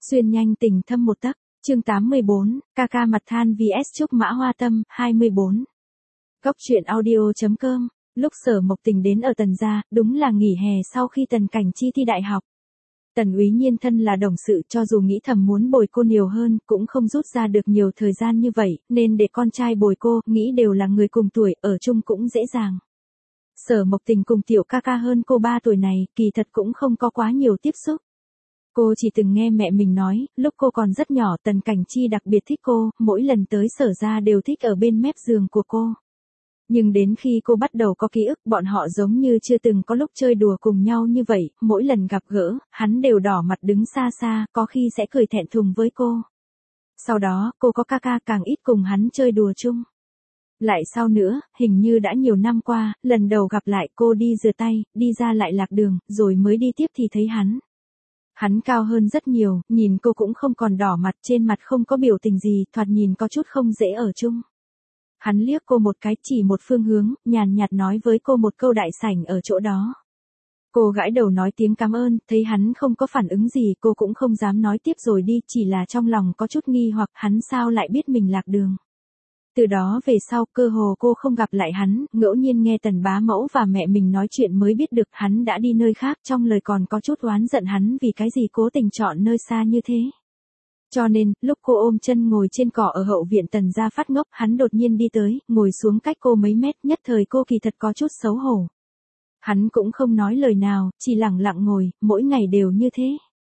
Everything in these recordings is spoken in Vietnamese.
Xuyên nhanh tình thâm một tấc, chương 84, ca ca mặt than vs Trúc Mã Hoa Tâm, 24. Góc truyện audio.com, lúc Sở Mộc Tình đến ở Tần gia, đúng là nghỉ hè sau khi Tần Cảnh Chi thi đại học. Tần Úy Nhiên thân là đồng sự, cho dù nghĩ thầm muốn bồi cô nhiều hơn, cũng không rút ra được nhiều thời gian như vậy, nên để con trai bồi cô, nghĩ đều là người cùng tuổi, ở chung cũng dễ dàng. Sở Mộc Tình cùng tiểu ca ca hơn cô 3 tuổi này, kỳ thật cũng không có quá nhiều tiếp xúc. Cô chỉ từng nghe mẹ mình nói, lúc cô còn rất nhỏ Tần Cảnh Chi đặc biệt thích cô, mỗi lần tới Sở gia đều thích ở bên mép giường của cô. Nhưng đến khi cô bắt đầu có ký ức, bọn họ giống như chưa từng có lúc chơi đùa cùng nhau như vậy, mỗi lần gặp gỡ, hắn đều đỏ mặt đứng xa xa, có khi sẽ cười thẹn thùng với cô. Sau đó, cô có ca ca càng ít cùng hắn chơi đùa chung. Lại sau nữa, hình như đã nhiều năm qua, lần đầu gặp lại cô đi rửa tay, đi ra lại lạc đường, rồi mới đi tiếp thì thấy hắn. Hắn cao hơn rất nhiều, nhìn cô cũng không còn đỏ mặt, trên mặt không có biểu tình gì, thoạt nhìn có chút không dễ ở chung. Hắn liếc cô một cái, chỉ một phương hướng, nhàn nhạt nói với cô một câu đại sảnh ở chỗ đó. Cô gãi đầu nói tiếng cảm ơn, thấy hắn không có phản ứng gì, cô cũng không dám nói tiếp rồi đi, chỉ là trong lòng có chút nghi hoặc hắn sao lại biết mình lạc đường. Từ đó về sau, cơ hồ cô không gặp lại hắn, ngẫu nhiên nghe Tần bá mẫu và mẹ mình nói chuyện mới biết được hắn đã đi nơi khác, trong lời còn có chút oán giận hắn vì cái gì cố tình chọn nơi xa như thế. Cho nên, lúc cô ôm chân ngồi trên cỏ ở hậu viện Tần gia phát ngốc, hắn đột nhiên đi tới, ngồi xuống cách cô mấy mét, nhất thời cô kỳ thật có chút xấu hổ. Hắn cũng không nói lời nào, chỉ lặng lặng ngồi, mỗi ngày đều như thế.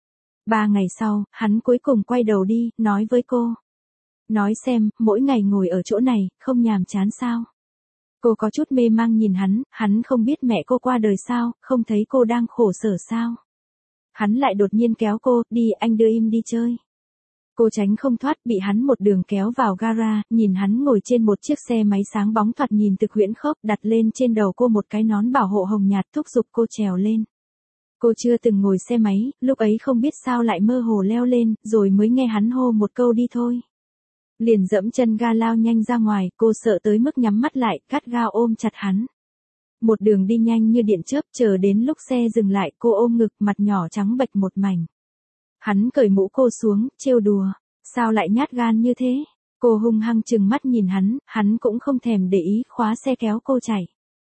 3 ngày sau, hắn cuối cùng quay đầu đi, nói với cô. Nói xem, mỗi ngày ngồi ở chỗ này, không nhàm chán sao? Cô có chút mê mang nhìn hắn không biết mẹ cô qua đời sao, không thấy cô đang khổ sở sao? Hắn lại đột nhiên kéo cô, đi anh đưa em đi chơi. Cô tránh không thoát, bị hắn một đường kéo vào gara, nhìn hắn ngồi trên một chiếc xe máy sáng bóng thoạt nhìn thực huyễn khốc, đặt lên trên đầu cô một cái nón bảo hộ hồng nhạt, thúc giục cô trèo lên. Cô chưa từng ngồi xe máy, lúc ấy không biết sao lại mơ hồ leo lên, rồi mới nghe hắn hô một câu đi thôi. Liền dẫm chân ga lao nhanh ra ngoài, cô sợ tới mức nhắm mắt lại, gắt gao ôm chặt hắn. Một đường đi nhanh như điện chớp, chờ đến lúc xe dừng lại, cô ôm ngực, mặt nhỏ trắng bệch một mảnh. Hắn cởi mũ cô xuống, trêu đùa, sao lại nhát gan như thế? Cô hung hăng trừng mắt nhìn hắn cũng không thèm để ý, khóa xe kéo cô chạy.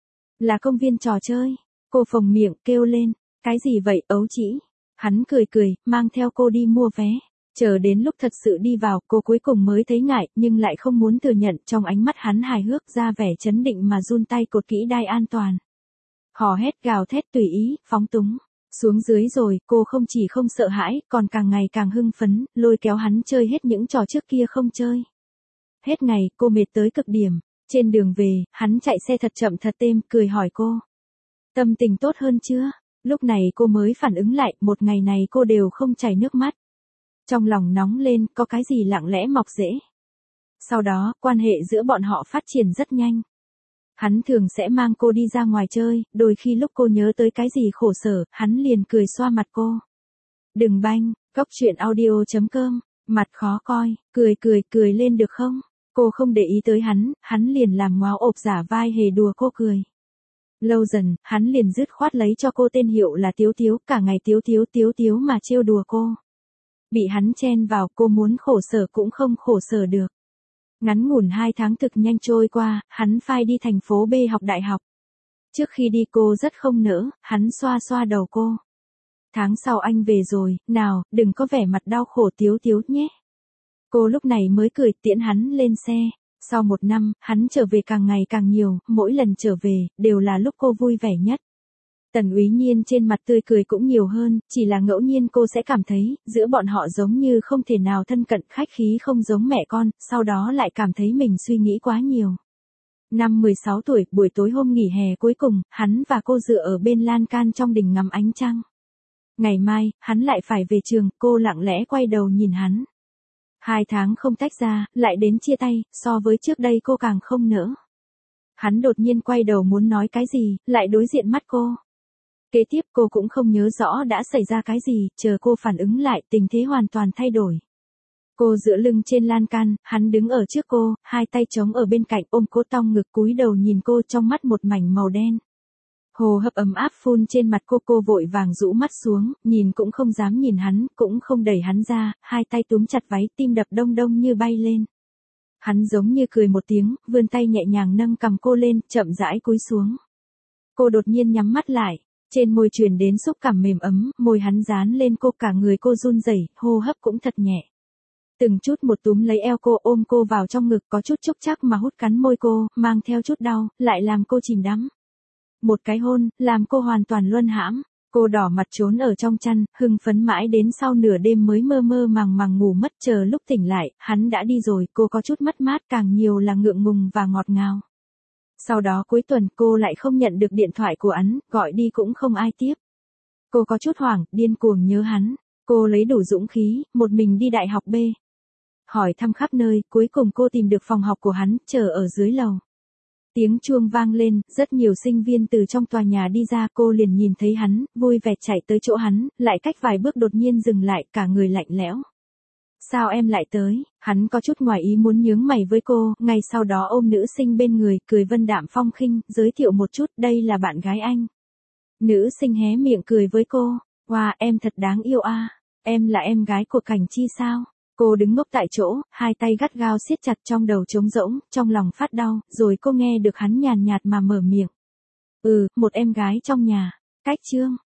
Là công viên trò chơi. Cô phồng miệng, kêu lên, cái gì vậy, ấu trĩ? Hắn cười, mang theo cô đi mua vé. Chờ đến lúc thật sự đi vào, cô cuối cùng mới thấy ngại, nhưng lại không muốn thừa nhận, trong ánh mắt hắn hài hước ra vẻ chấn định mà run tay cột kỹ đai an toàn. Hò hét gào thét tùy ý, phóng túng. Xuống dưới rồi, cô không chỉ không sợ hãi, còn càng ngày càng hưng phấn, lôi kéo hắn chơi hết những trò trước kia không chơi. Hết ngày, cô mệt tới cực điểm. Trên đường về, hắn chạy xe thật chậm thật êm, cười hỏi cô. Tâm tình tốt hơn chưa? Lúc này cô mới phản ứng lại, một ngày này cô đều không chảy nước mắt. Trong lòng nóng lên, có cái gì lặng lẽ mọc rễ. Sau đó, quan hệ giữa bọn họ phát triển rất nhanh. Hắn thường sẽ mang cô đi ra ngoài chơi, đôi khi lúc cô nhớ tới cái gì khổ sở, hắn liền cười xoa mặt cô. Đừng banh, góc truyện audio.com, mặt khó coi, cười lên được không? Cô không để ý tới hắn liền làm ngoáo ộp giả vai hề đùa cô cười. Lâu dần, hắn liền dứt khoát lấy cho cô tên hiệu là Tiếu Tiếu, cả ngày Tiếu Tiếu mà trêu đùa cô. Bị hắn chen vào, cô muốn khổ sở cũng không khổ sở được. Ngắn ngủn 2 tháng thực nhanh trôi qua, hắn phai đi thành phố B học đại học. Trước khi đi cô rất không nỡ, hắn xoa xoa đầu cô. Tháng sau anh về rồi, nào, đừng có vẻ mặt đau khổ Tiếu nhé. Cô lúc này mới cười tiễn hắn lên xe. Sau 1 năm, hắn trở về càng ngày càng nhiều, mỗi lần trở về, đều là lúc cô vui vẻ nhất. Tần Úy Nhiên trên mặt tươi cười cũng nhiều hơn, chỉ là ngẫu nhiên cô sẽ cảm thấy, giữa bọn họ giống như không thể nào thân cận, khách khí không giống mẹ con, sau đó lại cảm thấy mình suy nghĩ quá nhiều. Năm 16 tuổi, buổi tối hôm nghỉ hè cuối cùng, hắn và cô dựa ở bên lan can trong đình ngắm ánh trăng. Ngày mai, hắn lại phải về trường, cô lặng lẽ quay đầu nhìn hắn. 2 tháng không tách ra, lại đến chia tay, so với trước đây cô càng không nỡ. Hắn đột nhiên quay đầu muốn nói cái gì, lại đối diện mắt cô. Kế tiếp cô cũng không nhớ rõ đã xảy ra cái gì, chờ cô phản ứng lại, tình thế hoàn toàn thay đổi. Cô dựa lưng trên lan can, hắn đứng ở trước cô, 2 tay trống ở bên cạnh ôm cô tong ngực cúi đầu nhìn cô trong mắt một mảnh màu đen. Hồ hấp ấm áp phun trên mặt cô vội vàng rũ mắt xuống, nhìn cũng không dám nhìn hắn, cũng không đẩy hắn ra, hai tay túm chặt váy, tim đập đông đông như bay lên. Hắn giống như cười một tiếng, vươn tay nhẹ nhàng nâng cằm cô lên, chậm rãi cúi xuống. Cô đột nhiên nhắm mắt lại, trên môi truyền đến xúc cảm mềm ấm, môi hắn dán lên cô, cả người cô run rẩy, hô hấp cũng thật nhẹ. Từng chút một túm lấy eo cô, ôm cô vào trong ngực, có chút chúc chắc mà hút cắn môi cô, mang theo chút đau, lại làm cô chìm đắm. Một cái hôn, làm cô hoàn toàn luân hãm. Cô đỏ mặt trốn ở trong chăn, hưng phấn mãi đến sau nửa đêm mới mơ mơ màng màng ngủ mất, chờ lúc tỉnh lại, hắn đã đi rồi, cô có chút mất mát, càng nhiều là ngượng ngùng và ngọt ngào. Sau đó cuối tuần cô lại không nhận được điện thoại của hắn, gọi đi cũng không ai tiếp. Cô có chút hoảng, điên cuồng nhớ hắn. Cô lấy đủ dũng khí, một mình đi đại học B. Hỏi thăm khắp nơi, cuối cùng cô tìm được phòng học của hắn, chờ ở dưới lầu. Tiếng chuông vang lên, rất nhiều sinh viên từ trong tòa nhà đi ra, cô liền nhìn thấy hắn, vui vẻ chạy tới chỗ hắn, lại cách vài bước đột nhiên dừng lại, cả người lạnh lẽo. Sao em lại tới? Hắn có chút ngoài ý muốn nhướng mày với cô, ngay sau đó ôm nữ sinh bên người, cười vân đạm phong khinh, giới thiệu một chút, đây là bạn gái anh. Nữ sinh hé miệng cười với cô, wow, em thật đáng yêu a. Em là em gái của Cảnh Chi sao? Cô đứng ngốc tại chỗ, hai tay gắt gao siết chặt, trong đầu trống rỗng, trong lòng phát đau, rồi cô nghe được hắn nhàn nhạt mà mở miệng. Một em gái trong nhà. Cách chương